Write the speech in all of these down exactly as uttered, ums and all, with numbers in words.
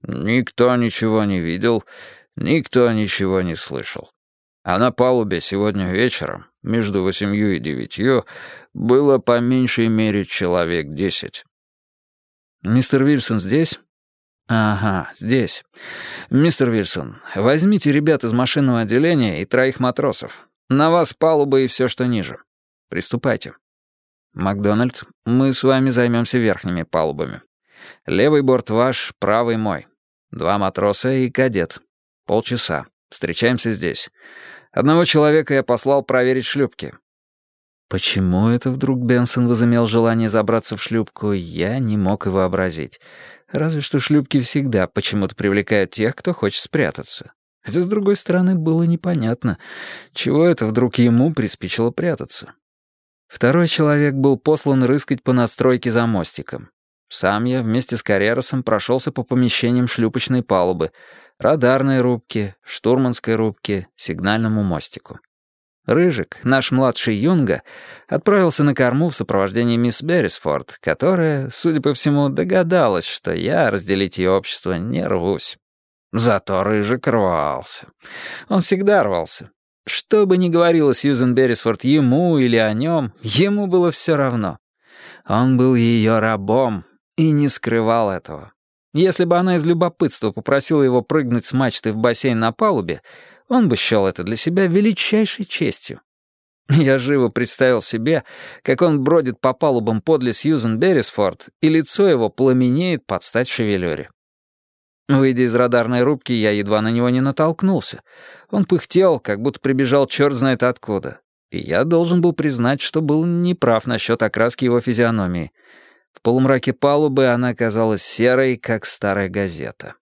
Никто ничего не видел, никто ничего не слышал. А на палубе сегодня вечером, между восемью и девятью, было по меньшей мере человек десять. «Мистер Вильсон здесь?» «Ага, здесь. Мистер Вильсон, возьмите ребят из машинного отделения и троих матросов. На вас палуба и все, что ниже. Приступайте. Макдональд, мы с вами займемся верхними палубами. Левый борт ваш, правый мой. Два матроса и кадет. Полчаса. Встречаемся здесь. Одного человека я послал проверить шлюпки». Почему это вдруг Бенсон возымел желание забраться в шлюпку, я не мог и вообразить. Разве что шлюпки всегда почему-то привлекают тех, кто хочет спрятаться. Хотя, с другой стороны, было непонятно, чего это вдруг ему приспичило прятаться. Второй человек был послан рыскать по надстройке за мостиком. Сам я вместе с Карреросом прошелся по помещениям шлюпочной палубы, радарной рубке, штурманской рубке, сигнальному мостику. Рыжик, наш младший юнга, отправился на корму в сопровождении мисс Беррисфорд, которая, судя по всему, догадалась, что я разделить ее общество не рвусь. Зато Рыжик рвался. Он всегда рвался. Что бы ни говорила Сьюзен Беррисфорд ему или о нем, ему было все равно. Он был ее рабом и не скрывал этого. Если бы она из любопытства попросила его прыгнуть с мачты в бассейн на палубе, он бы счел это для себя величайшей честью. Я живо представил себе, как он бродит по палубам подле Сьюзен Беррисфорд, и лицо его пламенеет под стать шевелюре. Выйдя из радарной рубки, я едва на него не натолкнулся. Он пыхтел, как будто прибежал черт знает откуда. И я должен был признать, что был неправ насчет окраски его физиономии. В полумраке палубы она казалась серой, как старая газета.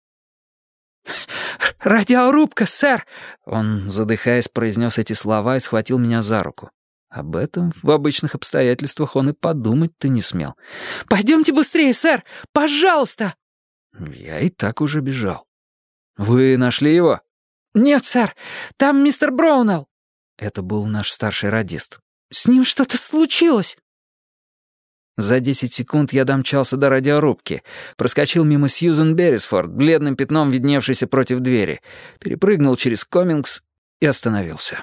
«Радиорубка, сэр!» Он, задыхаясь, произнес эти слова и схватил меня за руку. Об этом в обычных обстоятельствах он и подумать-то не смел. «Пойдемте быстрее, сэр! Пожалуйста!» Я и так уже бежал. «Вы нашли его?» «Нет, сэр, там мистер Броунелл». Это был наш старший радист. «С ним что-то случилось». За десять секунд я домчался до радиорубки, проскочил мимо Сьюзен Беррисфорд, бледным пятном видневшейся против двери, перепрыгнул через комингс и остановился.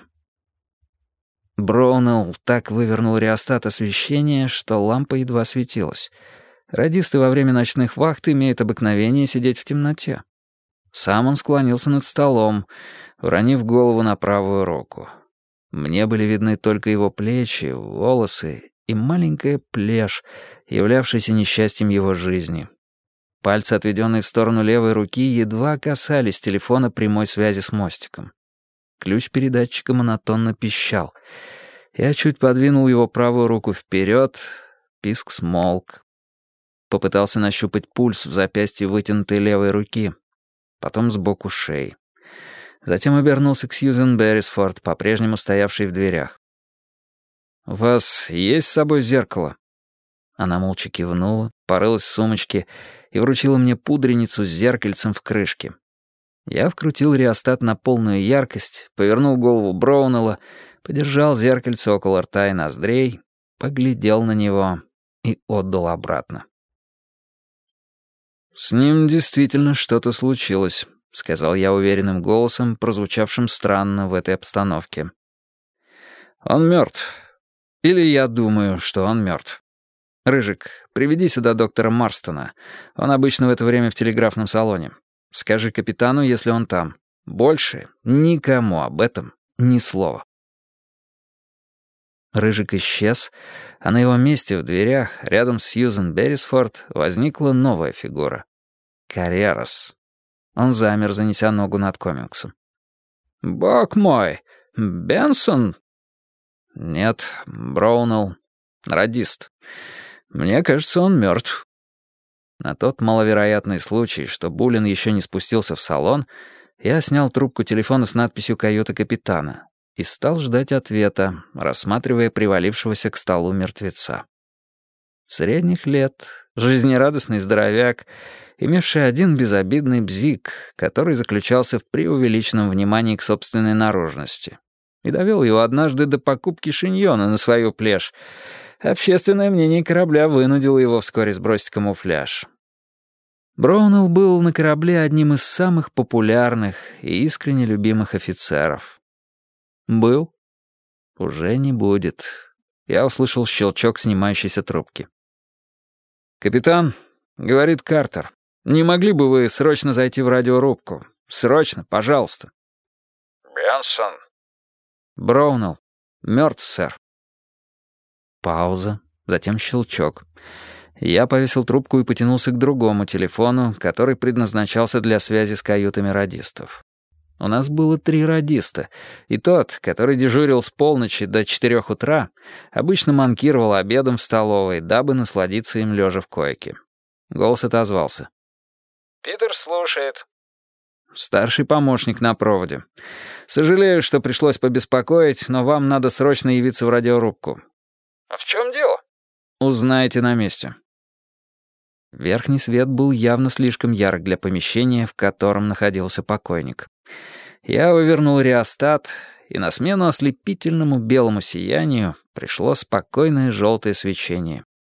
Броунелл так вывернул реостат освещения, что лампа едва светилась. Радисты во время ночных вахт имеют обыкновение сидеть в темноте. Сам он склонился над столом, уронив голову на правую руку. Мне были видны только его плечи, волосы и маленькая плешь, являвшаяся несчастьем его жизни. Пальцы, отведенные в сторону левой руки, едва касались телефона прямой связи с мостиком. Ключ передатчика монотонно пищал. Я чуть подвинул его правую руку вперед, писк смолк. Попытался нащупать пульс в запястье вытянутой левой руки, потом сбоку шеи. Затем обернулся к Сьюзен Беррисфорд, по-прежнему стоявшей в дверях. «У вас есть с собой зеркало?» Она молча кивнула, порылась в сумочке и вручила мне пудреницу с зеркальцем в крышке. Я вкрутил реостат на полную яркость, повернул голову Броунелла, подержал зеркальце около рта и ноздрей, поглядел на него и отдал обратно. «С ним действительно что-то случилось», — сказал я уверенным голосом, прозвучавшим странно в этой обстановке. «Он мертв. Или я думаю, что он мертв. Рыжик, приведи сюда доктора Марстона. Он обычно в это время в телеграфном салоне. Скажи капитану, если он там. Больше никому об этом ни слова». Рыжик исчез, а на его месте в дверях, рядом с Сьюзен Беррисфорд, возникла новая фигура. Каррерос. Он замер, занеся ногу над комингсом. «Бог мой! Бенсон?» «Нет, Броунелл. Радист. Мне кажется, он мертв». На тот маловероятный случай, что Буллин еще не спустился в салон, я снял трубку телефона с надписью «Каюта капитана» и стал ждать ответа, рассматривая привалившегося к столу мертвеца. Средних лет, жизнерадостный здоровяк, имевший один безобидный бзик, который заключался в преувеличенном внимании к собственной наружности, и довел его однажды до покупки шиньона на свою плешь. Общественное мнение корабля вынудило его вскоре сбросить камуфляж. Броунелл был на корабле одним из самых популярных и искренне любимых офицеров. Был? Уже не будет. Я услышал щелчок снимающейся трубки. «Капитан», — говорит Картер, — «не могли бы вы срочно зайти в радиорубку? Срочно, пожалуйста». «Бенсон». «Броунелл. Мертв, сэр». Пауза, затем щелчок. Я повесил трубку и потянулся к другому телефону, который предназначался для связи с каютами радистов. У нас было три радиста, и тот, который дежурил с полночи до четырех утра, обычно манкировал обедом в столовой, дабы насладиться им лежа в койке. Голос отозвался. «Питер слушает». «Старший помощник на проводе. Сожалею, что пришлось побеспокоить, но вам надо срочно явиться в радиорубку». «А в чем дело?» «Узнаете на месте». Верхний свет был явно слишком ярк для помещения, в котором находился покойник. Я вывернул реостат, и на смену ослепительному белому сиянию пришло спокойное желтое свечение.